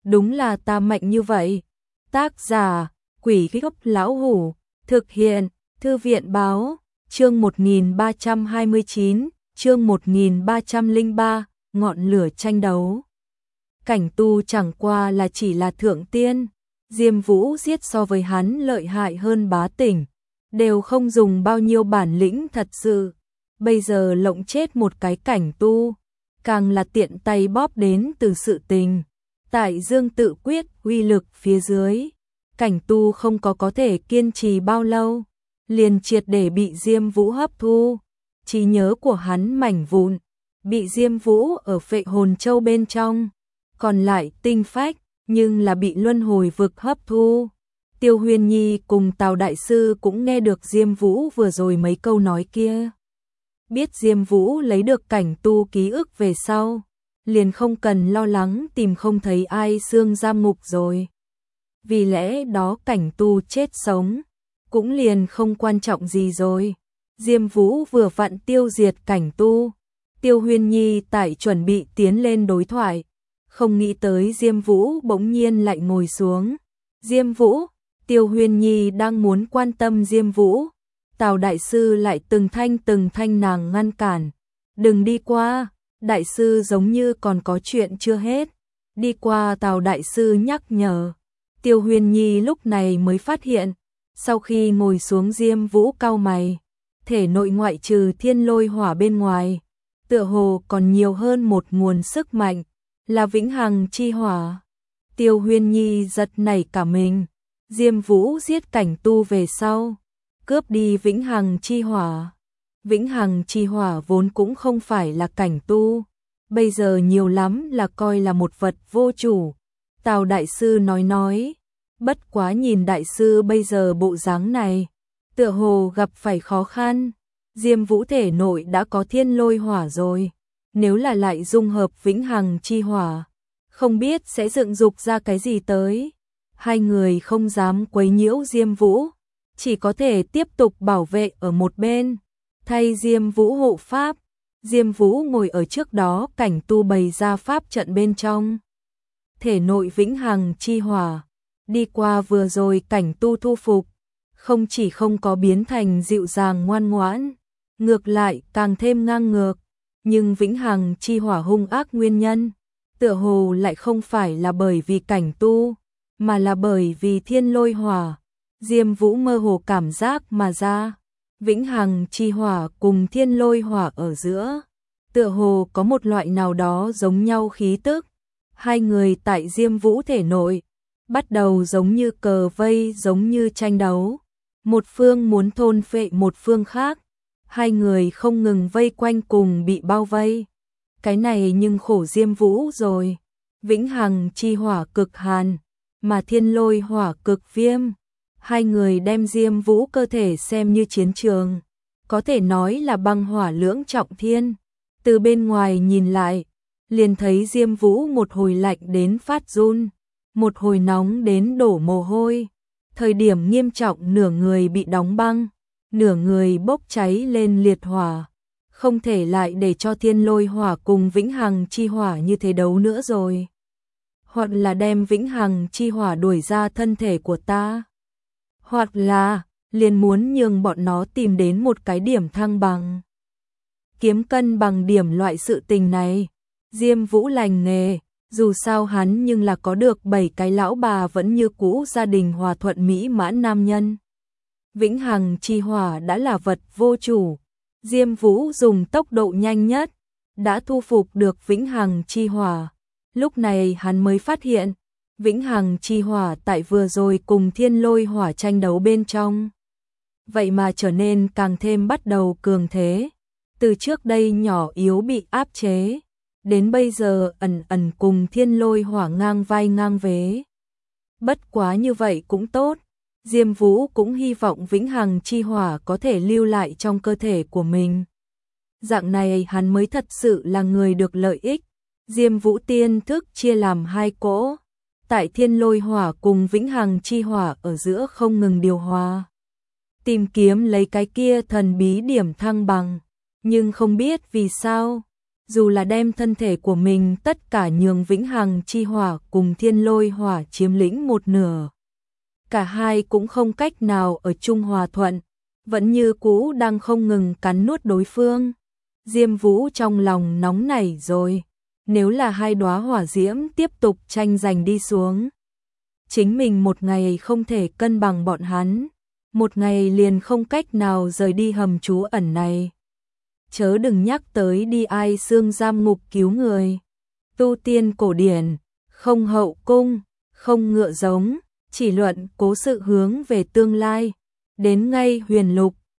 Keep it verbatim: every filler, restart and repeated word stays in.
đúng là ta mạnh như vậy. Tác giả, Quỷ Gốc Lão Hủ, thực hiện, Thư viện báo, chương một nghìn ba trăm hai mươi chín, chương một nghìn ba trăm lẻ ba, ngọn lửa tranh đấu. Cảnh Tu chẳng qua là chỉ là thượng tiên, Diêm Vũ giết so với hắn lợi hại hơn Bá Tỉnh, đều không dùng bao nhiêu bản lĩnh thật sự. Bây giờ lộng chết một cái Cảnh Tu, càng là tiện tay bóp đến từ sự tình. Tại Dương Tự Quyết uy lực phía dưới, Cảnh Tu không có có thể kiên trì bao lâu, liền triệt để bị Diêm Vũ hấp thu. Trí nhớ của hắn mảnh vụn, bị Diêm Vũ ở Phệ Hồn Châu bên trong, còn lại tinh phách, nhưng là bị luân hồi vực hấp thu. Tiêu Huyền Nhi cùng Tào Đại Sư cũng nghe được Diêm Vũ vừa rồi mấy câu nói kia. Biết Diêm Vũ lấy được Cảnh Tu ký ức về sau, liền không cần lo lắng tìm không thấy ai xương giam ngục rồi. Vì lẽ đó Cảnh Tu chết sống, cũng liền không quan trọng gì rồi. Diêm Vũ vừa vặn tiêu diệt Cảnh Tu, Tiêu Huyền Nhi tại chuẩn bị tiến lên đối thoại, không nghĩ tới Diêm Vũ bỗng nhiên lại ngồi xuống. Diêm Vũ, Tiêu Huyền Nhi đang muốn quan tâm Diêm Vũ, Tào Đại Sư lại từng thanh từng thanh nàng ngăn cản. Đừng đi qua, Đại Sư giống như còn có chuyện chưa hết. Đi qua, Tào Đại Sư nhắc nhở. Tiêu Huyền Nhi lúc này mới phát hiện, sau khi ngồi xuống Diêm Vũ cau mày, thể nội ngoại trừ thiên lôi hỏa bên ngoài, tựa hồ còn nhiều hơn một nguồn sức mạnh, là vĩnh hằng chi hỏa. Tiêu Huyền Nhi giật nảy cả mình, Diêm Vũ giết Cảnh Tu về sau, cướp đi vĩnh hằng chi hỏa. Vĩnh hằng chi hỏa vốn cũng không phải là Cảnh Tu, bây giờ nhiều lắm là coi là một vật vô chủ. Tào Đại Sư nói nói, bất quá nhìn Đại Sư bây giờ bộ dáng này, tựa hồ gặp phải khó khăn. Diêm Vũ thể nội đã có thiên lôi hỏa rồi, nếu là lại dung hợp vĩnh hằng chi hỏa, không biết sẽ dựng dục ra cái gì tới. Hai người không dám quấy nhiễu Diêm Vũ, chỉ có thể tiếp tục bảo vệ ở một bên, thay Diêm Vũ hộ pháp. Diêm Vũ ngồi ở trước đó Cảnh Tu bày ra pháp trận bên trong. Thể nội vĩnh hằng chi hỏa, đi qua vừa rồi Cảnh Tu thu phục, không chỉ không có biến thành dịu dàng ngoan ngoãn, ngược lại càng thêm ngang ngược. Nhưng vĩnh hằng chi hỏa hung ác nguyên nhân, tựa hồ lại không phải là bởi vì Cảnh Tu, mà là bởi vì thiên lôi hỏa. Diêm Vũ mơ hồ cảm giác mà ra, vĩnh hằng chi hỏa cùng thiên lôi hỏa ở giữa, tựa hồ có một loại nào đó giống nhau khí tức. Hai người tại Diêm Vũ thể nội, bắt đầu giống như cờ vây, giống như tranh đấu. Một phương muốn thôn phệ một phương khác, hai người không ngừng vây quanh cùng bị bao vây. Cái này nhưng khổ Diêm Vũ rồi, vĩnh hằng chi hỏa cực hàn, mà thiên lôi hỏa cực viêm. Hai người đem Diêm Vũ cơ thể xem như chiến trường, có thể nói là băng hỏa lưỡng trọng thiên. Từ bên ngoài nhìn lại, liền thấy Diêm Vũ một hồi lạnh đến phát run, một hồi nóng đến đổ mồ hôi. Thời điểm nghiêm trọng nửa người bị đóng băng, nửa người bốc cháy lên liệt hỏa. Không thể lại để cho thiên lôi hỏa cùng vĩnh hằng chi hỏa như thế đấu nữa rồi. Hoặc là đem vĩnh hằng chi hỏa đuổi ra thân thể của ta, hoặc là liền muốn nhường bọn nó tìm đến một cái điểm thăng bằng. Kiếm cân bằng điểm loại sự tình này, Diêm Vũ lành nghề, dù sao hắn nhưng là có được bảy cái lão bà vẫn như cũ gia đình hòa thuận mỹ mãn nam nhân. Vĩnh hằng chi hỏa đã là vật vô chủ, Diêm Vũ dùng tốc độ nhanh nhất đã thu phục được vĩnh hằng chi hỏa. Lúc này hắn mới phát hiện, vĩnh hằng chi hỏa tại vừa rồi cùng thiên lôi hỏa tranh đấu bên trong, vậy mà trở nên càng thêm bắt đầu cường thế. Từ trước đây nhỏ yếu bị áp chế, đến bây giờ ẩn ẩn cùng thiên lôi hỏa ngang vai ngang vế. Bất quá như vậy cũng tốt, Diêm Vũ cũng hy vọng vĩnh hằng chi hỏa có thể lưu lại trong cơ thể của mình. Dạng này hắn mới thật sự là người được lợi ích. Diêm Vũ tiên thức chia làm hai cỗ, tại thiên lôi hỏa cùng vĩnh hằng chi hỏa ở giữa không ngừng điều hòa, tìm kiếm lấy cái kia thần bí điểm thăng bằng. Nhưng không biết vì sao, dù là đem thân thể của mình tất cả nhường vĩnh hằng chi hỏa cùng thiên lôi hỏa chiếm lĩnh một nửa. Cả hai cũng không cách nào ở chung hòa thuận, vẫn như cũ đang không ngừng cắn nuốt đối phương. Diêm Vũ trong lòng nóng nảy rồi, nếu là hai đóa hỏa diễm tiếp tục tranh giành đi xuống, chính mình một ngày không thể cân bằng bọn hắn, một ngày liền không cách nào rời đi hầm trú ẩn này. Chớ đừng nhắc tới đi ai xương giam ngục cứu người. Tu tiên cổ điển, không hậu cung, không ngựa giống, chỉ luận cố sự hướng về tương lai. Đến ngay huyền lục,